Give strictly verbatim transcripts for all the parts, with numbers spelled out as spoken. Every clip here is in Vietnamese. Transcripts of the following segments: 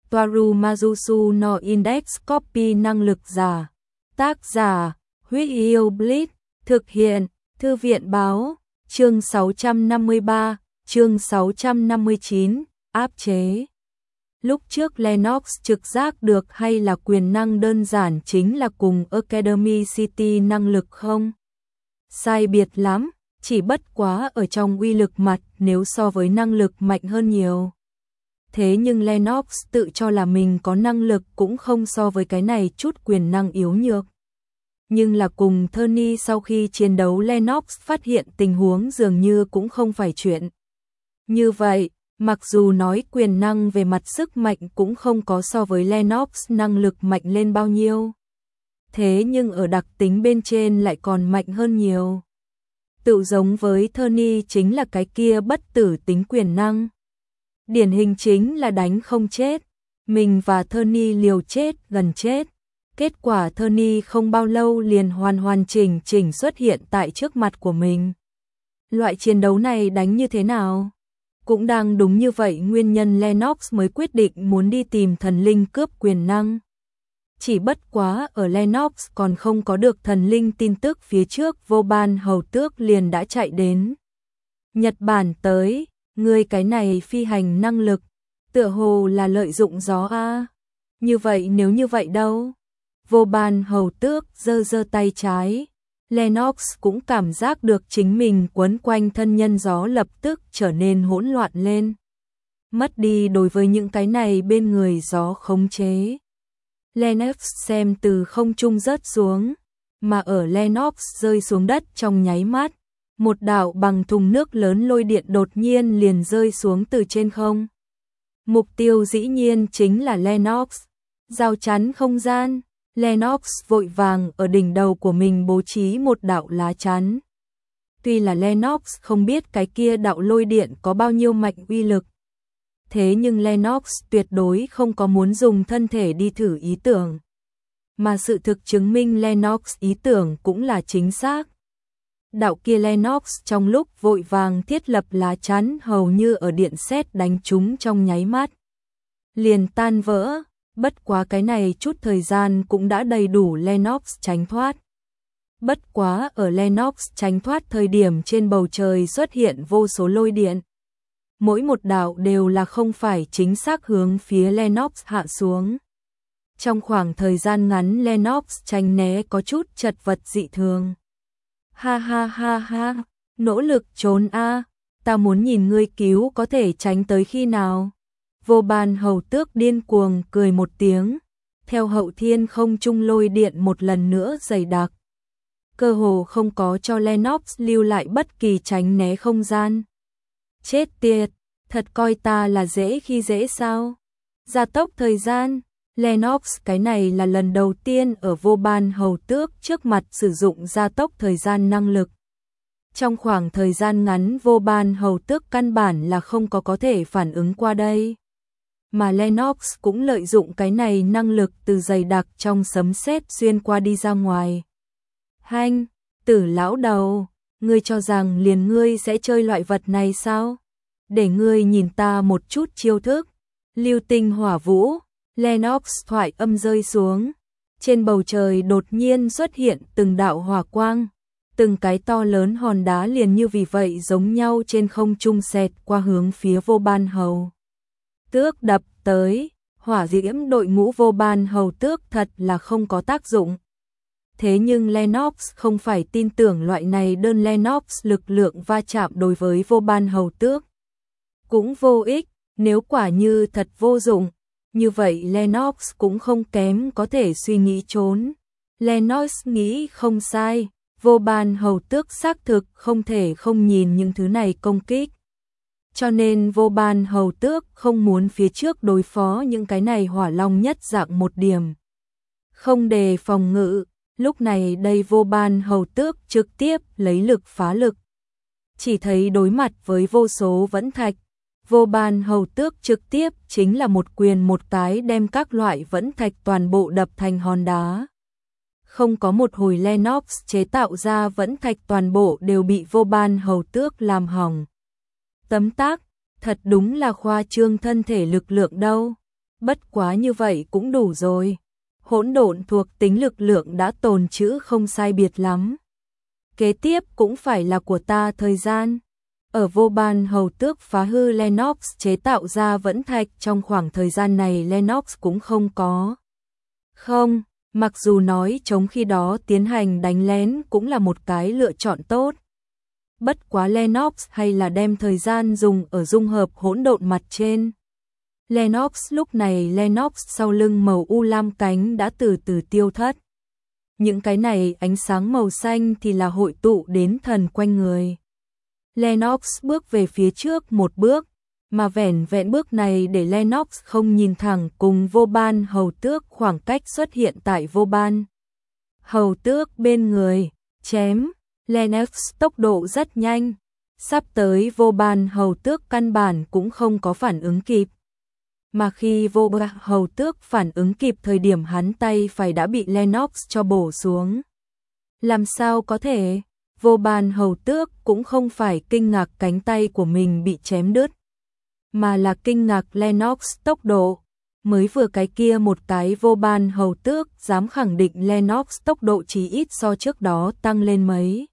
Toaru Majusu no Index Copy năng lực giả. Tác giả, Huyết Yêu Blitz, thực hiện, Thư viện báo, chương sáu trăm năm mươi ba, chương sáu trăm năm mươi chín, áp chế. Lúc trước Lennox trực giác được hay là quyền năng đơn giản chính là cùng Academy City năng lực không? Sai biệt lắm, chỉ bất quá ở trong uy lực mặt nếu so với năng lực mạnh hơn nhiều. Thế nhưng Lennox tự cho là mình có năng lực cũng không so với cái này chút quyền năng yếu nhược. Nhưng là cùng Tony sau khi chiến đấu Lennox phát hiện tình huống dường như cũng không phải chuyện. Như vậy, mặc dù nói quyền năng về mặt sức mạnh cũng không có so với Lennox năng lực mạnh lên bao nhiêu. Thế nhưng ở đặc tính bên trên lại còn mạnh hơn nhiều. Tự giống với Tony chính là cái kia bất tử tính quyền năng. Điển hình chính là đánh không chết. Mình và Tony liều chết gần chết. Kết quả Tony không bao lâu liền hoàn hoàn chỉnh chỉnh xuất hiện tại trước mặt của mình. Loại chiến đấu này đánh như thế nào? Cũng đang đúng như vậy nguyên nhân Lennox mới quyết định muốn đi tìm thần linh cướp quyền năng. Chỉ bất quá ở Lennox còn không có được thần linh tin tức phía trước vô ban hầu tước liền đã chạy đến. Nhật Bản tới, người cái này phi hành năng lực, tựa hồ là lợi dụng gió a. Như vậy nếu như vậy đâu? Vô ban hầu tước giơ giơ tay trái. Lennox cũng cảm giác được chính mình quấn quanh thân nhân gió lập tức trở nên hỗn loạn lên. Mất đi đối với những cái này bên người gió khống chế. Lennox xem từ không trung rớt xuống, mà ở Lennox rơi xuống đất trong nháy mắt, một đạo bằng thùng nước lớn lôi điện đột nhiên liền rơi xuống từ trên không. Mục tiêu dĩ nhiên chính là Lennox, rào chắn không gian. Lennox vội vàng ở đỉnh đầu của mình bố trí một đạo lá chắn. Tuy là Lennox không biết cái kia đạo lôi điện có bao nhiêu mạnh uy lực. Thế nhưng Lennox tuyệt đối không có muốn dùng thân thể đi thử ý tưởng. Mà sự thực chứng minh Lennox ý tưởng cũng là chính xác. Đạo kia Lennox trong lúc vội vàng thiết lập lá chắn hầu như ở điện sét đánh chúng trong nháy mắt. Liền tan vỡ. Bất quá cái này chút thời gian cũng đã đầy đủ Lennox tránh thoát. Bất quá ở Lennox tránh thoát thời điểm trên bầu trời xuất hiện vô số lôi điện. Mỗi một đạo đều là không phải chính xác hướng phía Lennox hạ xuống. Trong khoảng thời gian ngắn Lennox tránh né có chút chật vật dị thường. Ha ha ha ha, nỗ lực trốn a, ta muốn nhìn ngươi cứu có thể tránh tới khi nào. Vô ban hầu tước điên cuồng cười một tiếng, theo hậu thiên không trung lôi điện một lần nữa dày đặc. Cơ hồ không có cho Lennox lưu lại bất kỳ tránh né không gian. Chết tiệt, thật coi ta là dễ khi dễ sao? Gia tốc thời gian, Lennox cái này là lần đầu tiên ở vô ban hầu tước trước mặt sử dụng gia tốc thời gian năng lực. Trong khoảng thời gian ngắn vô ban hầu tước căn bản là không có có thể phản ứng qua đây. Mà Lennox cũng lợi dụng cái này năng lực từ dày đặc trong sấm sét xuyên qua đi ra ngoài. Hanh, tử lão đầu, ngươi cho rằng liền ngươi sẽ chơi loại vật này sao? Để ngươi nhìn ta một chút chiêu thức. Lưu tinh hỏa vũ, Lennox thoại âm rơi xuống. Trên bầu trời đột nhiên xuất hiện từng đạo hỏa quang. Từng cái to lớn hòn đá liền như vì vậy giống nhau trên không trung xẹt qua hướng phía vô ban hầu tước đập tới. Hỏa diễm đội ngũ vô ban hầu tước thật là không có tác dụng. Thế nhưng Lennox không phải tin tưởng loại này đơn Lennox lực lượng va chạm đối với vô ban hầu tước. Cũng vô ích, nếu quả như thật vô dụng, như vậy Lennox cũng không kém có thể suy nghĩ trốn. Lennox nghĩ không sai, vô ban hầu tước xác thực không thể không nhìn những thứ này công kích. Cho nên vô ban hầu tước không muốn phía trước đối phó những cái này hỏa long nhất dạng một điểm. Không đề phòng ngự, lúc này đây vô ban hầu tước trực tiếp lấy lực phá lực. Chỉ thấy đối mặt với vô số vẫn thạch, vô ban hầu tước trực tiếp chính là một quyền một cái đem các loại vẫn thạch toàn bộ đập thành hòn đá. Không có một hồi Lennox chế tạo ra vẫn thạch toàn bộ đều bị vô ban hầu tước làm hỏng. Tấm tác, thật đúng là khoa trương thân thể lực lượng đâu. Bất quá như vậy cũng đủ rồi. Hỗn độn thuộc tính lực lượng đã tồn trữ không sai biệt lắm. Kế tiếp cũng phải là của ta thời gian. Ở vô ban hầu tước phá hư Lennox chế tạo ra vẫn thạch trong khoảng thời gian này Lennox cũng không có. Không, mặc dù nói chống khi đó tiến hành đánh lén cũng là một cái lựa chọn tốt. Bất quá Lennox hay là đem thời gian dùng ở dung hợp hỗn độn mặt trên. Lennox lúc này Lennox sau lưng màu u lam cánh đã từ từ tiêu thất. Những cái này ánh sáng màu xanh thì là hội tụ đến thần quanh người. Lennox bước về phía trước một bước, mà vẻn vẹn bước này để Lennox không nhìn thẳng cùng vô ban hầu tước khoảng cách xuất hiện tại vô ban. Hầu tước bên người, chém, Lennox tốc độ rất nhanh, sắp tới vô ban hầu tước căn bản cũng không có phản ứng kịp. Mà khi vô ban hầu tước phản ứng kịp thời điểm hắn tay phải đã bị Lennox cho bổ xuống. Làm sao có thể? Vô ban hầu tước cũng không phải kinh ngạc cánh tay của mình bị chém đứt, mà là kinh ngạc Lennox tốc độ. Mới vừa cái kia một cái vô ban hầu tước dám khẳng định Lennox tốc độ chỉ ít so trước đó tăng lên mấy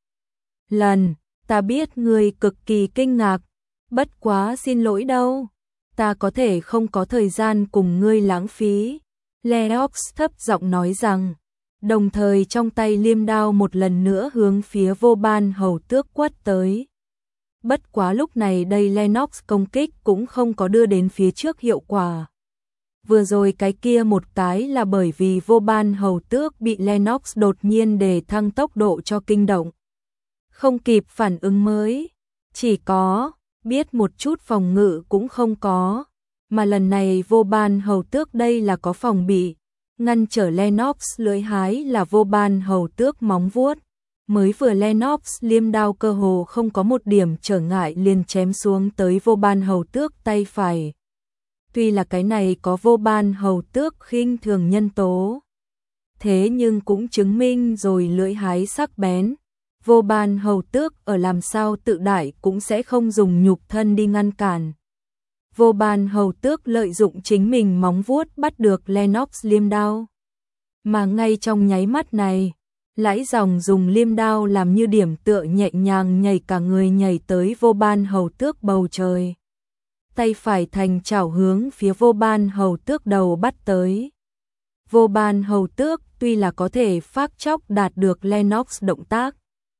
lần. Ta biết ngươi cực kỳ kinh ngạc, bất quá xin lỗi đâu. Ta có thể không có thời gian cùng ngươi lãng phí. Lennox thấp giọng nói rằng, đồng thời trong tay liêm đao một lần nữa hướng phía vô ban hầu tước quất tới. Bất quá lúc này đây Lennox công kích cũng không có đưa đến phía trước hiệu quả. Vừa rồi cái kia một cái là bởi vì vô ban hầu tước bị Lennox đột nhiên đề thăng tốc độ cho kinh động. Không kịp phản ứng mới, chỉ có biết một chút phòng ngự cũng không có, mà lần này vô ban hầu tước đây là có phòng bị, ngăn trở Lennox lưỡi hái là vô ban hầu tước móng vuốt. Mới vừa Lennox liêm đao cơ hồ không có một điểm trở ngại liền chém xuống tới vô ban hầu tước tay phải. Tuy là cái này có vô ban hầu tước khinh thường nhân tố, thế nhưng cũng chứng minh rồi lưỡi hái sắc bén. Vô ban hầu tước ở làm sao tự đại cũng sẽ không dùng nhục thân đi ngăn cản. Vô ban hầu tước lợi dụng chính mình móng vuốt bắt được Lennox liêm đao. Mà ngay trong nháy mắt này, Lãi Dòng dùng liêm đao làm như điểm tựa nhẹ nhàng nhảy cả người nhảy tới vô ban hầu tước bầu trời. Tay phải thành chảo hướng phía vô ban hầu tước đầu bắt tới. Vô ban hầu tước tuy là có thể phác chốc đạt được Lennox động tác.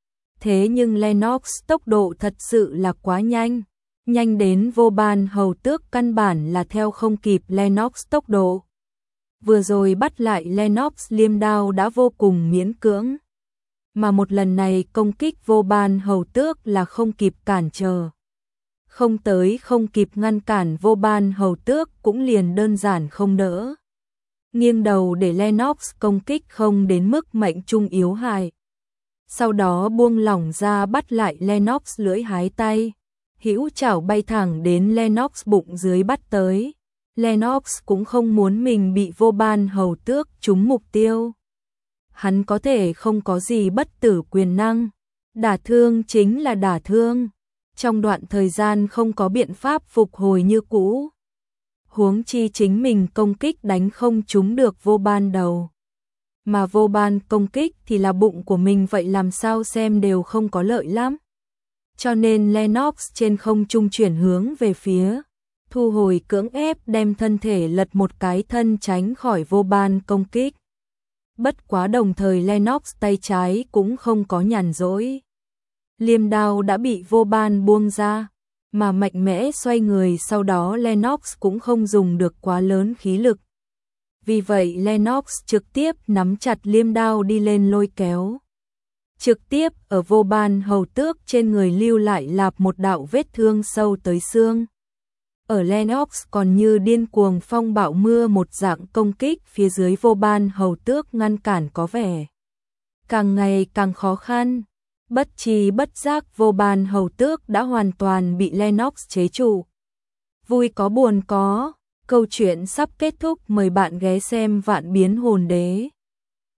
Thế nhưng Lennox tốc độ thật sự là quá nhanh. Nhanh đến vô ban hầu tước căn bản là theo không kịp Lennox tốc độ. Vừa rồi bắt lại Lennox liêm đao đã vô cùng miễn cưỡng. Mà một lần này công kích vô ban hầu tước là không kịp cản trở. Không tới không kịp ngăn cản vô ban hầu tước cũng liền đơn giản không đỡ. Nghiêng đầu để Lennox công kích không đến mức mệnh trung yếu hại. Sau đó buông lỏng ra bắt lại Lennox lưỡi hái tay. Hữu chảo bay thẳng đến Lennox bụng dưới bắt tới. Lennox cũng không muốn mình bị vô ban hầu tước trúng mục tiêu. Hắn có thể không có gì bất tử quyền năng. Đả thương chính là đả thương. Trong đoạn thời gian không có biện pháp phục hồi như cũ. Huống chi chính mình công kích đánh không trúng được vô ban đầu. Mà vô ban công kích thì là bụng của mình vậy làm sao xem đều không có lợi lắm. Cho nên Lennox trên không trung chuyển hướng về phía, thu hồi cưỡng ép đem thân thể lật một cái thân tránh khỏi vô ban công kích. Bất quá đồng thời Lennox tay trái cũng không có nhàn rỗi. Liêm đao đã bị vô ban buông ra, mà mạnh mẽ xoay người sau đó Lennox cũng không dùng được quá lớn khí lực. Vì vậy Lennox trực tiếp nắm chặt liêm đao đi lên lôi kéo. Trực tiếp ở vô ban hầu tước trên người lưu lại lạp một đạo vết thương sâu tới xương. Ở Lennox còn như điên cuồng phong bạo mưa một dạng công kích phía dưới vô ban hầu tước ngăn cản có vẻ càng ngày càng khó khăn. Bất tri bất giác vô ban hầu tước đã hoàn toàn bị Lennox chế trụ. Vui có buồn có, câu chuyện sắp kết thúc, mời bạn ghé xem Vạn Biến Hồn Đế.